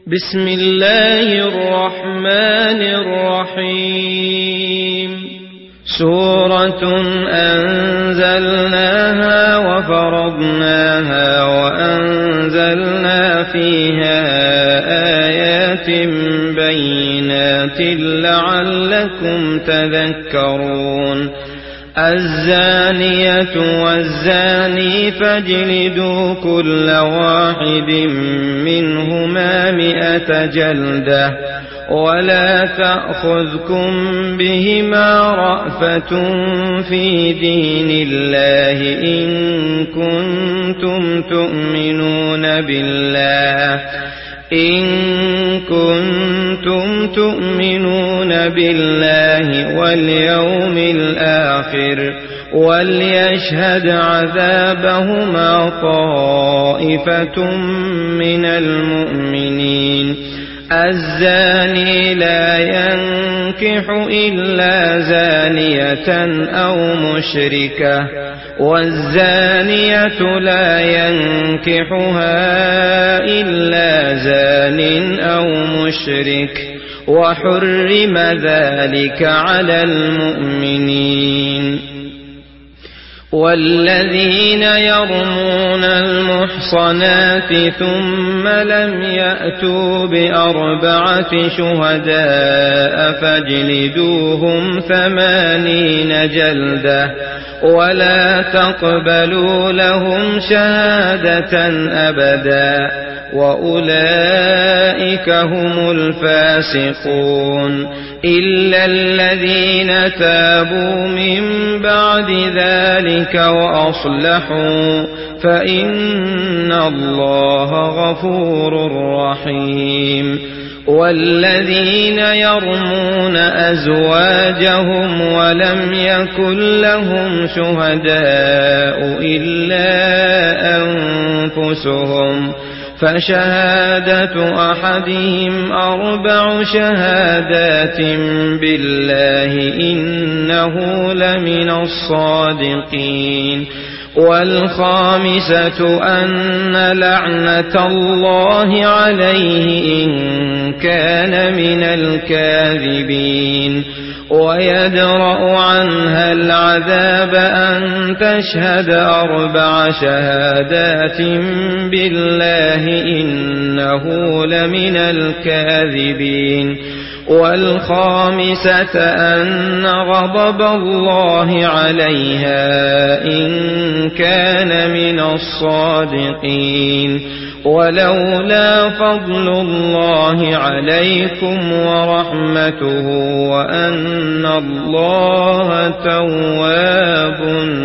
بسم الله الرحمن الرحيم سورة أنزلناها وفرضناها وأنزلنا فيها آيات بينات لعلكم تذكرون الزانية والزاني فاجلدوا كل واحد منهما 100 جلدة ولا تأخذكم بهما رأفة في دين الله إن كنتم تؤمنون بالله واليوم الآخر وليشهد عذابهما طائفة من المؤمنين الزاني لا ينكح إلا زانية أو مشركة والزانية لا ينكحها إلا زان أو مشرك وحرم ذلك على المؤمنين والذين يرمون المحصنات ثم لم يأتوا ب4 شهداء فاجلدوهم 80 جلدة ولا تقبلوا لهم شهادة أبدا وأولئك هم الفاسقون إلا الذين تابوا من بعد ذلك وأصلحوا فإن الله غفور رحيم والذين يرمون أزواجهم ولم يكن لهم شهداء إلا أنفسهم فشهادة أحدهم 4 شهادات بالله إنه لمن الصادقين والخامسة أن لعنة الله عليه إن كان من الكاذبين ويدرأ عنها العذاب أن تشهد 4 شهادات بالله إنه لمن الكاذبين والخامسة أن غضب الله عليها إن كان من الصادقين ولولا فضل الله عليكم ورحمته وأن الله تواب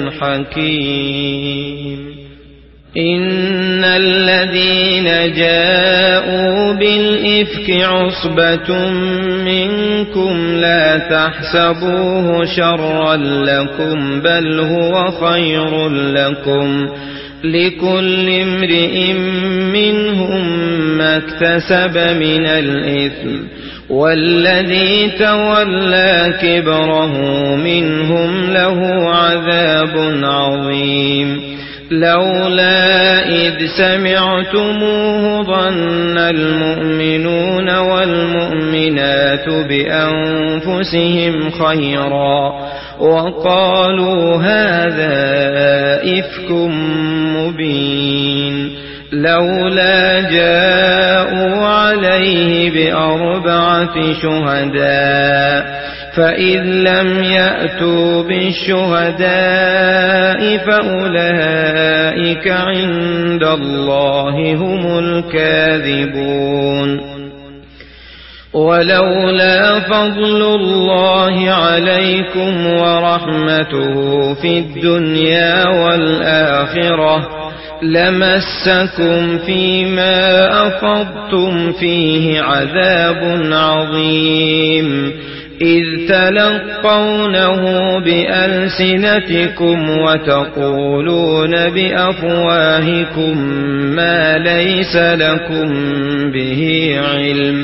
حكيم إن الذين جاءوا بالإفك عصبة منكم لا تحسبوه شرا لكم بل هو خير لكم لكل امرئ منهم ما اكتسب من الإثم والذي تولى كبره منهم له عذاب عظيم لولا إذ سمعتموه ظن المؤمنون والمؤمنات بأنفسهم خيرا وقالوا هذا إفك مبين لولا جاءوا عليه ب4 شهداء فإذ لم يأتوا بالشهداء فأولئك عند الله هم الكاذبون ولولا فضل الله عليكم ورحمته في الدنيا والآخرة لمسكم فيما أفضتم فيه عذاب عظيم إذ تلقونه بألسنتكم وتقولون بأفواهكم ما ليس لكم به علم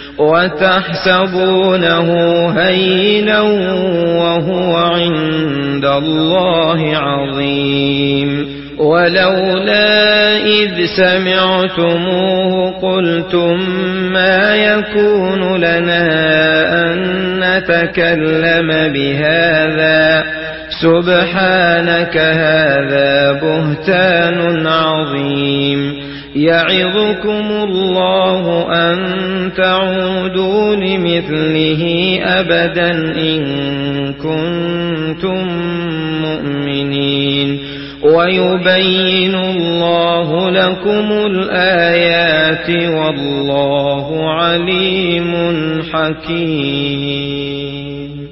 وتحسبونه هينا وهو عند الله عظيم ولولا إذ سمعتموه قلتم ما يكون لنا أن نتكلم بهذا سبحانك هذا بهتان عظيم يعظكم الله أن تعودوا لمثله أبدا إن كنتم مؤمنين ويبين الله لكم الآيات والله عليم حكيم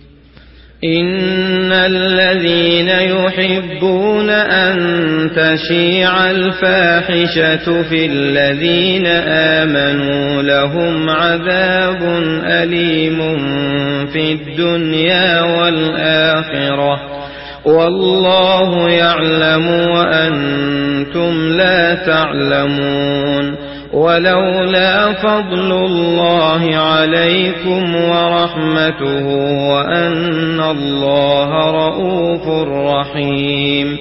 إن الذين يحبون أن تشيع الفاحشة في الذين آمنوا لهم عذاب أليم في الدنيا والآخرة والله يعلم وأنتم لا تعلمون ولولا فضل الله عليكم ورحمته وأن الله رؤوف رحيم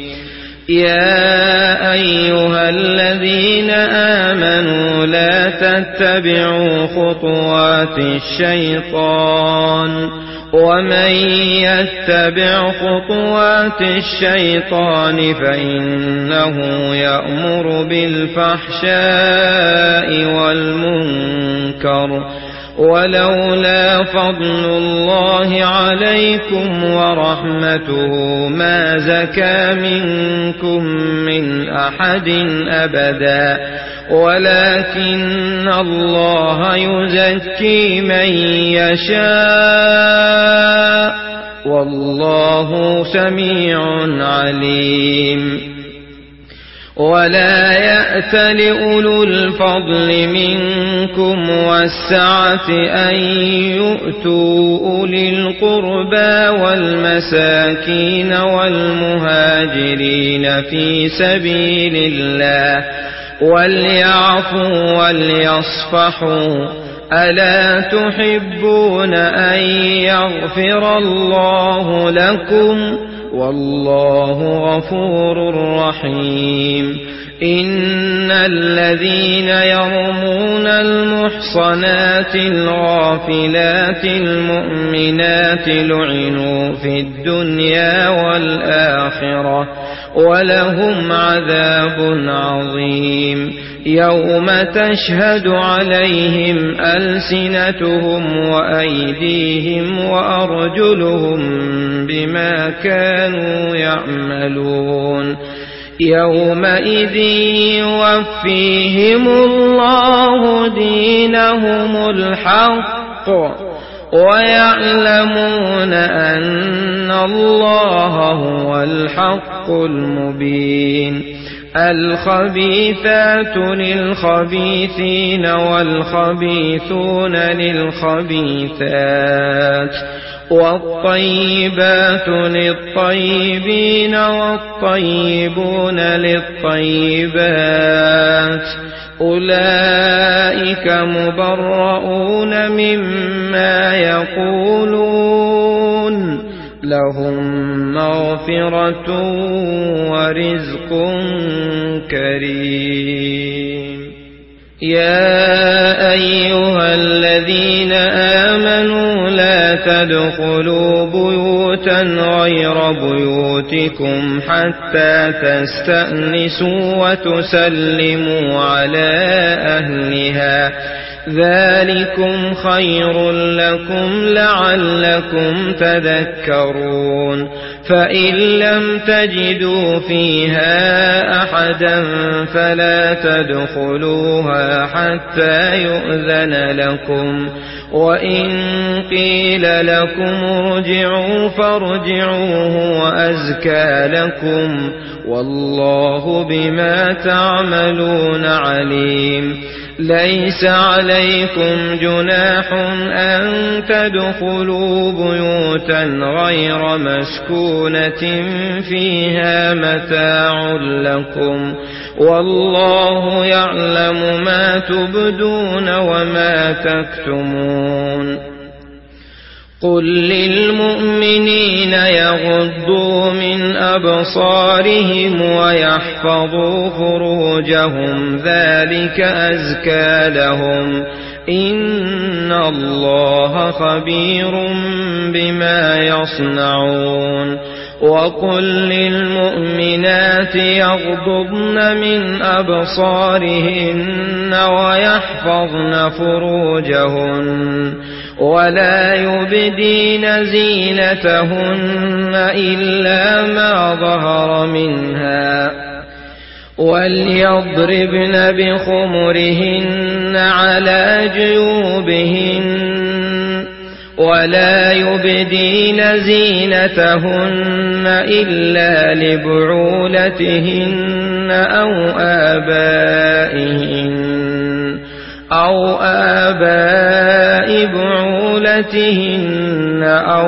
يا أيها الذين آمنوا لا تتبعوا خطوات الشيطان ومن يتبع خطوات الشيطان فإنه يأمر بالفحشاء والمنكر ولولا فضل الله عليكم ورحمته ما زكى منكم من أحد أبدا ولكن الله يزكي من يشاء والله سميع عليم ولا يأت لأولو الفضل منكم والسعة أن يؤتوا أولي القربى والمساكين والمهاجرين في سبيل الله وليعفوا وليصفحوا ألا تحبون أن يغفر الله لكم والله غفور رحيم إن الذين يرمون المحصنات الغافلات المؤمنات لعنوا في الدنيا والآخرة ولهم عذاب عظيم يوم تشهد عليهم ألسنتهم وأيديهم وأرجلهم بما كانوا يعملون يومئذ يوفيهم الله دينهم الحق ويعلمون أن الله هو الحق المبين الخبيثات للخبيثين والخبيثون للخبيثات والطيبات للطيبين والطيبون للطيبات أولئك مبرؤون مما يقولون لهم مغفرة ورزق كريم يا أيها الذين آمنوا لا تدخلوا بيوتا غير بيوتكم حتى تستأنسوا وتسلموا على أهلها ذلكم خير لكم لعلكم تذكرون فإن لم تجدوا فيها أحدا فلا تدخلوها حتى يؤذن لكم وإن قيل لكم ارجعوا فارجعوا هو أزكى لكم والله بما تعملون عليم ليس عليكم جناح أن تدخلوا بيوتا غير مسكونة فيها متاع لكم والله يعلم ما تبدون وما تكتمون قل للمؤمنين يغضوا من أبصارهم ويحفظوا فروجهم ذلك أزكى لهم إن الله خبير بما يصنعون وقل للمؤمنات يغضضن من أبصارهن ويحفظن فروجهن ولا يبدين زينتهن إلا ما ظهر منها وليضربن بخمرهن على جيوبهن ولا يبدين زينتهن إلا لبعولتهن أو آباء بعولتهن أو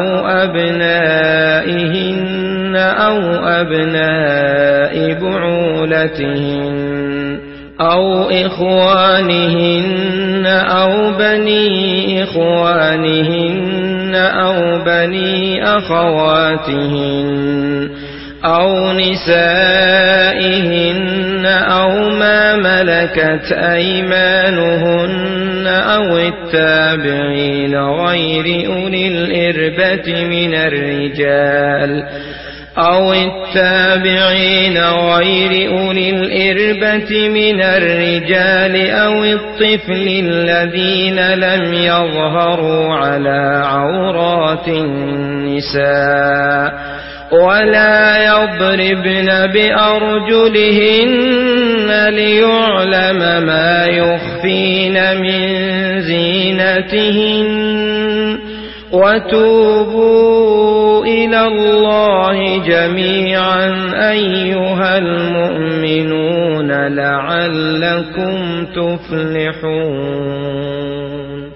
أبنائهن أو أبناء بعولتهن أو إخوانهن أو بني إخوانهن أو بني أخواتهن أو نسائهن أو ما ملكت أيمانهن أو التابعين غير أولي الإربة من الرجال أو الطفل الذين لم يظهروا على عورات النساء ولا يضربن بأرجلهن ليعلم ما يخفين من زينتهن وتوبوا إلى الله جميعا أيها المؤمنون لعلكم تفلحون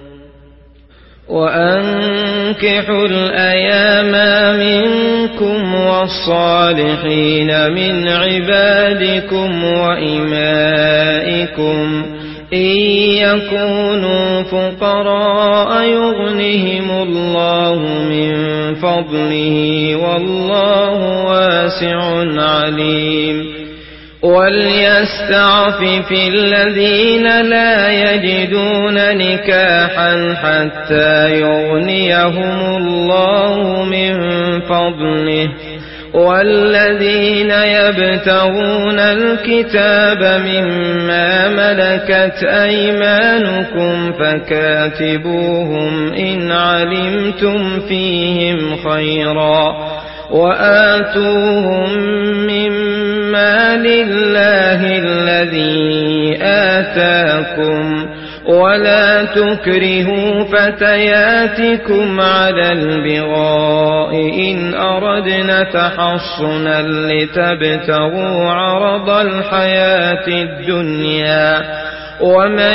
وأنكحوا الأيام منكم والصالحين من عبادكم وإمائكم إن يكونوا فقراء يغنهم الله من فضله والله واسع عليم وليستعفف الذين لا يجدون نكاحا حتى يغنيهم الله من فضله والذين يبتغون الكتاب مما ملكت أيمانكم فكاتبوهم إن علمتم فيهم خيرا وآتوهم مما لله الذي آتاكم ولا تكرهوا فتياتكم على البغاء إن أردنا تحصنا لتبتغوا عرض الحياة الدنيا ومن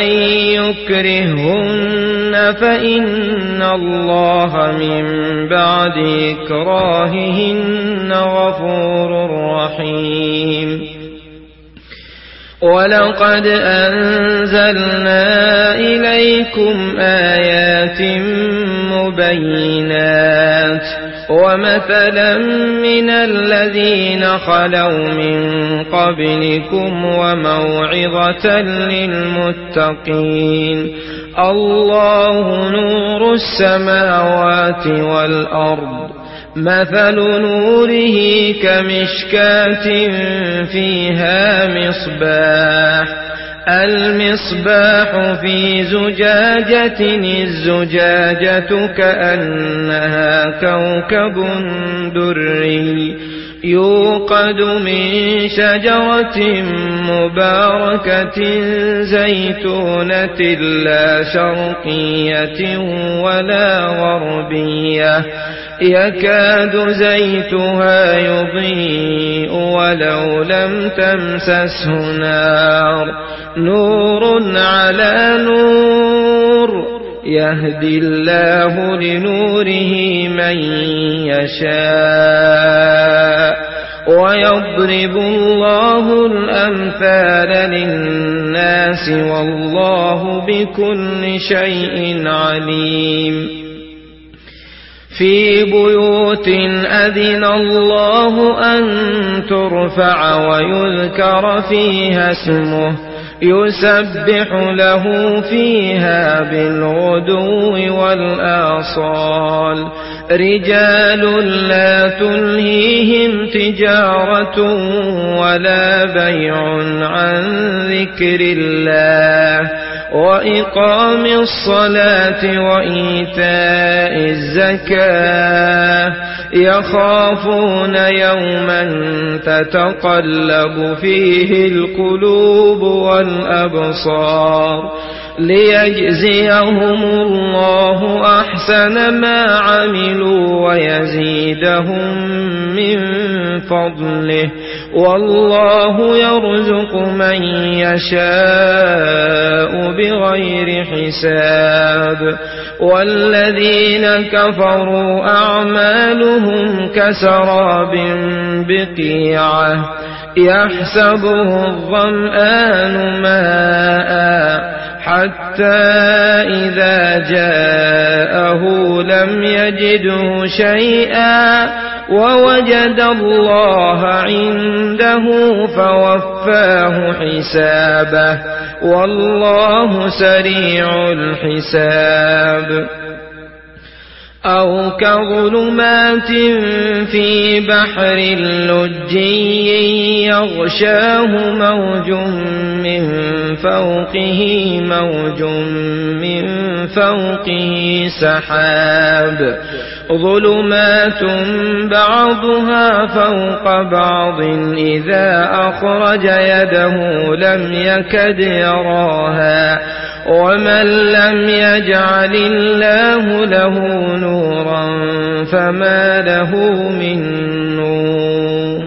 يكرهن فإن الله من بعد إكراههن غفور رحيم ولقد أنزلنا إليكم آيات مبينات ومثلا من الذين خلوا من قبلكم وموعظة للمتقين الله نور السماوات والأرض مثل نوره كمشكاة فيها مصباح المصباح في زجاجة الزجاجة كأنها كوكب دري يوقد من شجرة مباركة زيتونة لا شرقية ولا غربية يكاد زيتها يضيء ولو لم تمسسه نار نور على نور يهدي الله لنوره من يشاء ويضرب الله الأمثال للناس والله بكل شيء عليم في بيوت أذن الله أن ترفع ويذكر فيها اسمه يسبح له فيها بالغدو والآصال رجال لا تلهيهم تجارة ولا بيع عن ذكر الله وإقام الصلاة وإيتاء الزكاة يخافون يوما تتقلب فيه القلوب والأبصار ليجزيهم الله أحسن ما عملوا ويزيدهم من فضله والله يرزق من يشاء بغير حساب والذين كفروا أعمالهم كسراب بقيعة يحسبه الظمآن ماء حتى إذا جاءه لم يجده شيئا ووجد الله عنده فوفاه حسابه والله سريع الحساب أو كظلمات في بحر لجي يغشاه موج من فوقه موج من فوقه سحاب ظلمات بعضها فوق بعض إذا أخرج يده لم يكد يراها ومن لم يجعل الله له نورا فما له من نور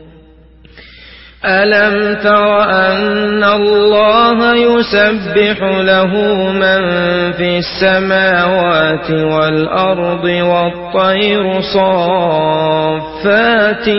ألم تر أن الله يسبح له من في السماوات والأرض والطير صافات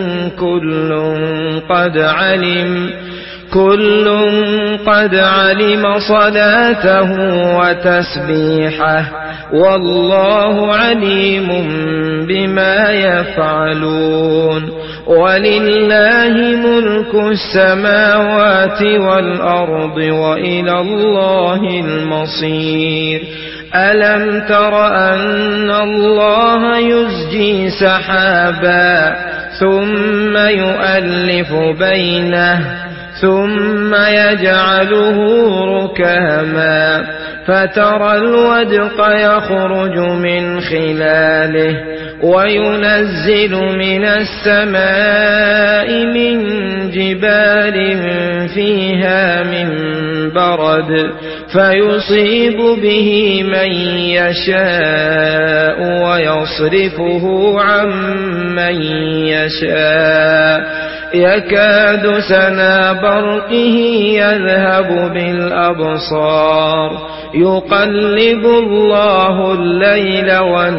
كل قد علم صلاته وتسبيحه والله عليم بما يفعلون ولله ملك السماوات والأرض وإلى الله المصير ألم تر أن الله يزجي سحابا ثم يؤلف بينه ثم يجعله ركاما فترى الودق يخرج من خلاله وينزل من السماء من جبال فيها من برد فيصيب به من يشاء ويصرفه عن من يشاء يكاد سنا برقه يذهب بالأبصار يقلب الله الليل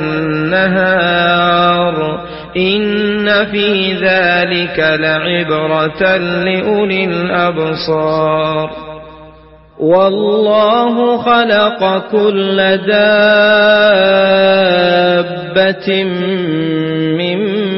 والنهار إن في ذلك لعبرة لأولي الأبصار والله خلق كل دابة من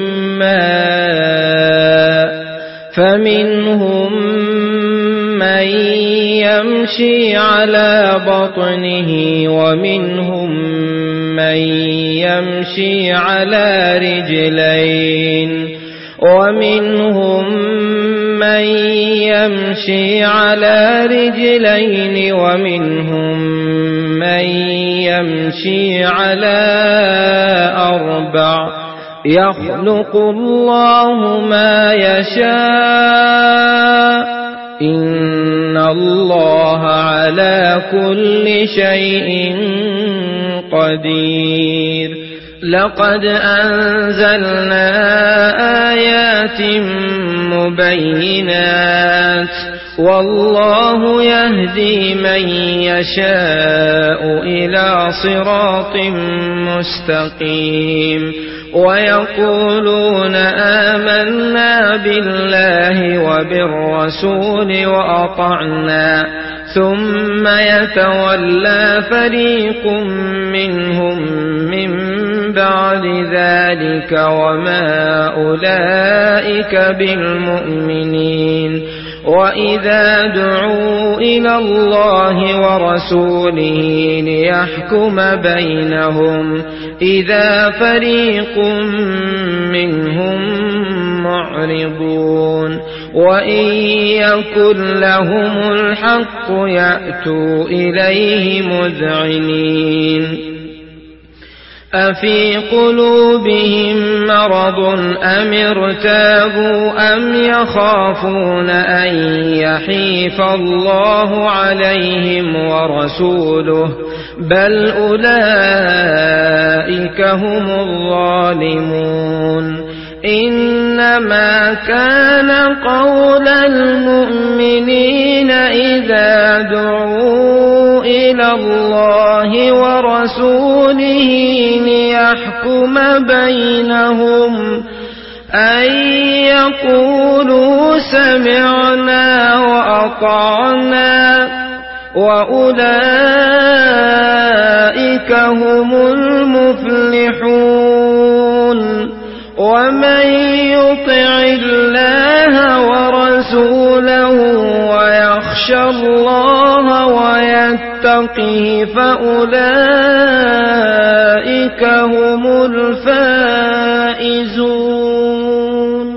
ماء فمنهم من يمشي على بطنه ومنهم من يمشي على رجلين ومنهم من يمشي على رجلين ومنهم من يمشي على أربع يخلق الله ما يشاء إن الله على كل شيء قدير لقد أنزلنا آيات مبينات والله يهدي من يشاء إلى صراط مستقيم ويقولون آمنا بالله وبالرسول وأطعنا ثم يتولى فريق منهم من بعد ذلك وما أولئك بالمؤمنين وإذا دعوا إلى الله ورسوله ليحكم بينهم إذا فريق منهم معرضون وإن يكن لهم الحق يأتوا إليه مذعنين أفي قلوبهم مرض أم ارتابوا أم يخافون أن يحيف الله عليهم ورسوله بل أولئك هم الظالمون إنما كان قول المؤمنين إذا دعوا إلى الله ورسوله ليحكم بينهم أن يقولوا سمعنا وأطعنا وأولئك هم المفلحون ومن يطع الله ورسوله ويخشى الله ويتقه فأولئك هم الفائزون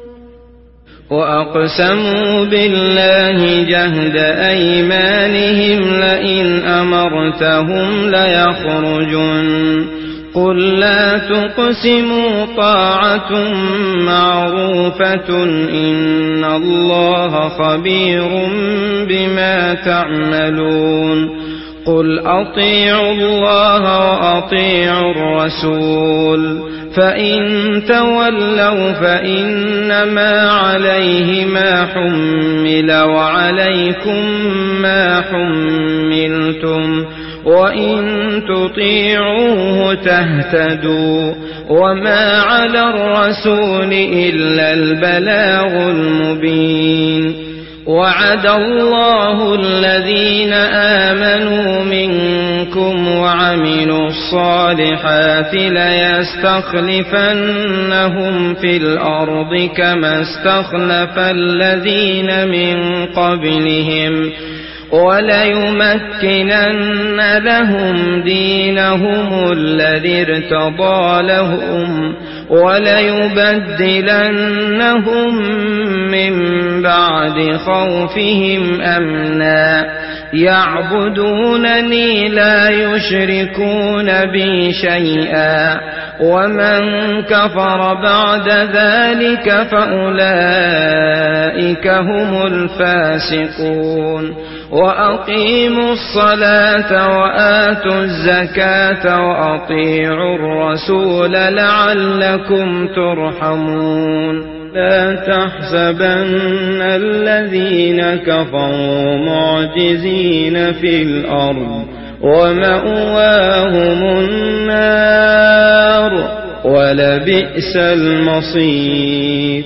وأقسموا بالله جهد أيمانهم لئن أمرتهم ليخرجن قل لا تقسموا طاعة معروفة إن الله خبير بما تعملون قل أطيعوا الله وأطيعوا الرسول فإن تولوا فإنما عليه ما حمل وعليكم ما حملتم وإن تطيعوه تهتدوا وما على الرسول إلا البلاغ المبين وعد الله الذين آمنوا منكم وعملوا الصالحات ليستخلفنهم في الأرض كما استخلف الذين من قبلهم وليمكنن لهم دينهم الذي ارتضى لهم وليبدلنهم من بعد خوفهم أمنا يعبدونني لا يشركون بي شيئا ومن كفر بعد ذلك فأولئك هم الفاسقون وأقيموا الصلاة وآتوا الزكاة وأطيعوا الرسول لعلكم ترحمون لا تحسبن الذين كفروا معجزين في الأرض ومأواهم النار ولبئس المصير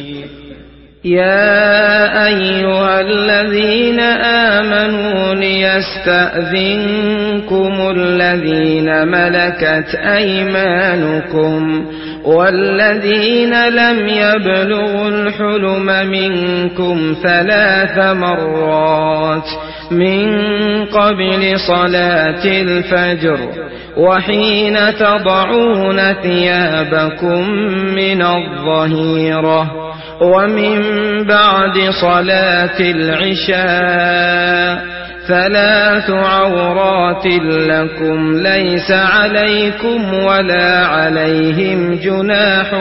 يا أيها الذين آمنوا ليستأذنكم الذين ملكت أيمانكم والذين لم يبلغوا الحلم منكم 3 مرات من قبل صلاة الفجر وحين تضعون ثيابكم من الظهيرة ومن بعد صلاة العشاء 3 عورات لكم ليس عليكم ولا عليهم جناح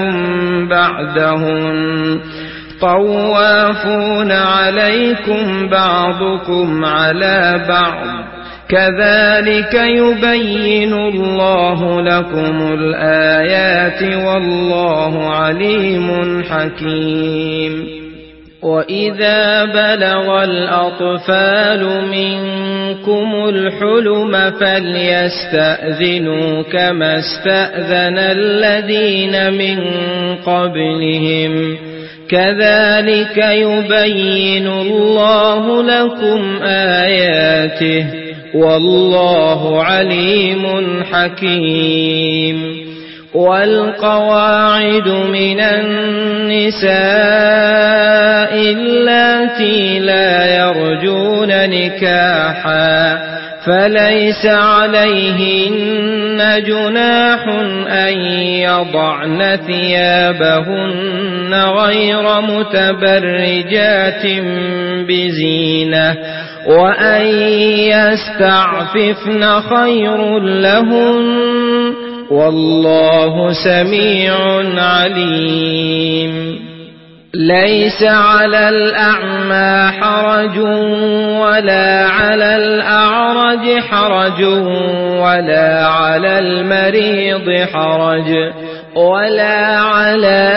بعدهن طوافون عليكم بعضكم على بعض كذلك يبين الله لكم الآيات والله عليم حكيم وإذا بلغ الأطفال منكم الحلم فليستأذنوا كما استأذن الذين من قبلهم كذلك يبين الله لكم آياته والله عليم حكيم والقواعد من النساء اللاتي لا يرجون نكاحا فليس عليهن جناح أن يضعن ثيابهن غير متبرجات بزينة وأن يستعففن خير لهن والله سميع عليم. ليس على الأعمى حرج ولا على الأعرج حرج ولا على المريض حرج ولا على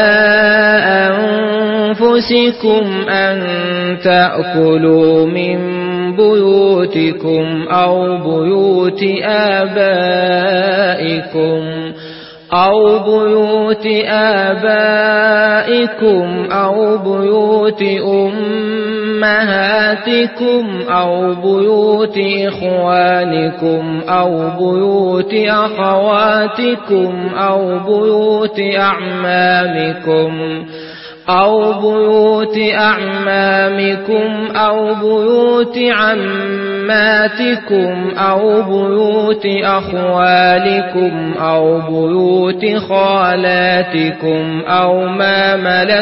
أنفسكم أن تأكلوا من بيوتكم أو بيوت آبائكم أو بيوت أمهاتكم أو بيوت إخوانكم أو بيوت أخواتكم أو بيوت أعمامكم أو بيوت عماتكم أو بيوت أخوالكم أو بيوت خالاتكم أو ما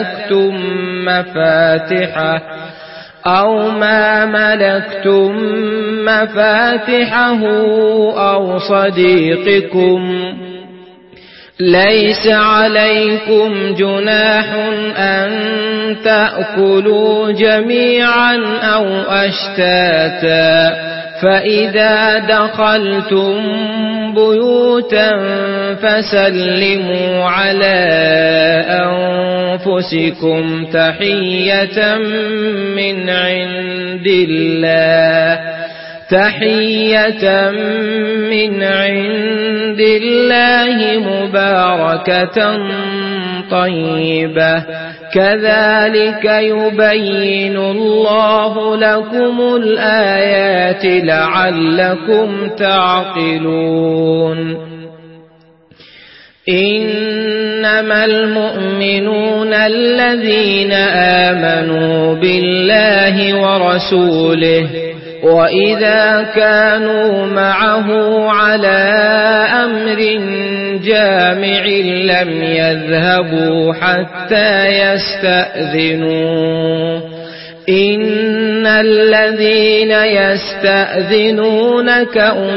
ملكتم مفاتحه أو صديقكم. ليس عليكم جناح أن تأكلوا جميعا أو أشتاتا فإذا دخلتم بيوتا فسلموا على أنفسكم تحية من عند الله مباركة طيبة كذلك يبين الله لكم الآيات لعلكم تعقلون. إنما المؤمنون الذين آمنوا بالله ورسوله وإذا كانوا معه على أمر جامع لم يذهبوا حتى يستأذنوه. إن الذين يستأذنونك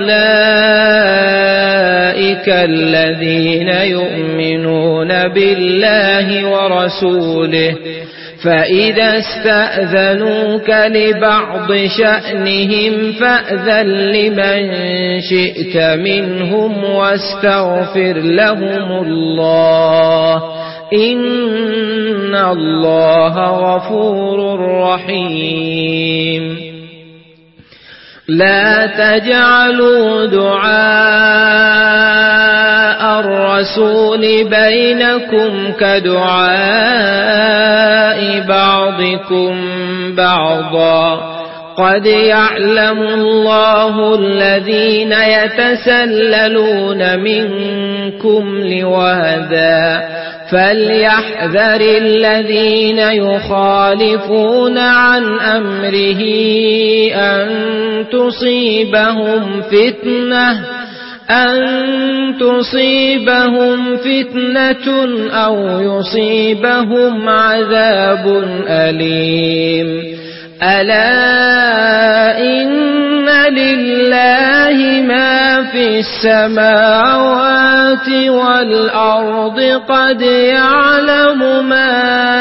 أولئك الذين يؤمنون بالله ورسوله فإذا استأذنوك لبعض شأنهم فأذن لمن شئت منهم واستغفر لهم الله إن الله غفور رحيم. لا تجعلوا دعاء الرسول بينكم كدعاء بعضكم بعضا قد يعلم الله الذين يتسللون منكم لواذا فليحذر الذين يخالفون عن أمره أن تصيبهم فتنة أو يصيبهم عذاب أليم. ألا إن لله ما في السماوات والأرض قد يعلم ما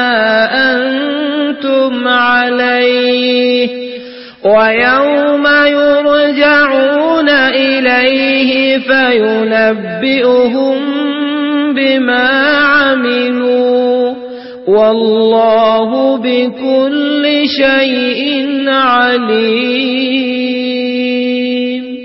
أنتم عليه ويوم يرجعون إليه فينبئهم بما عملوا والله بكل شيء عليم.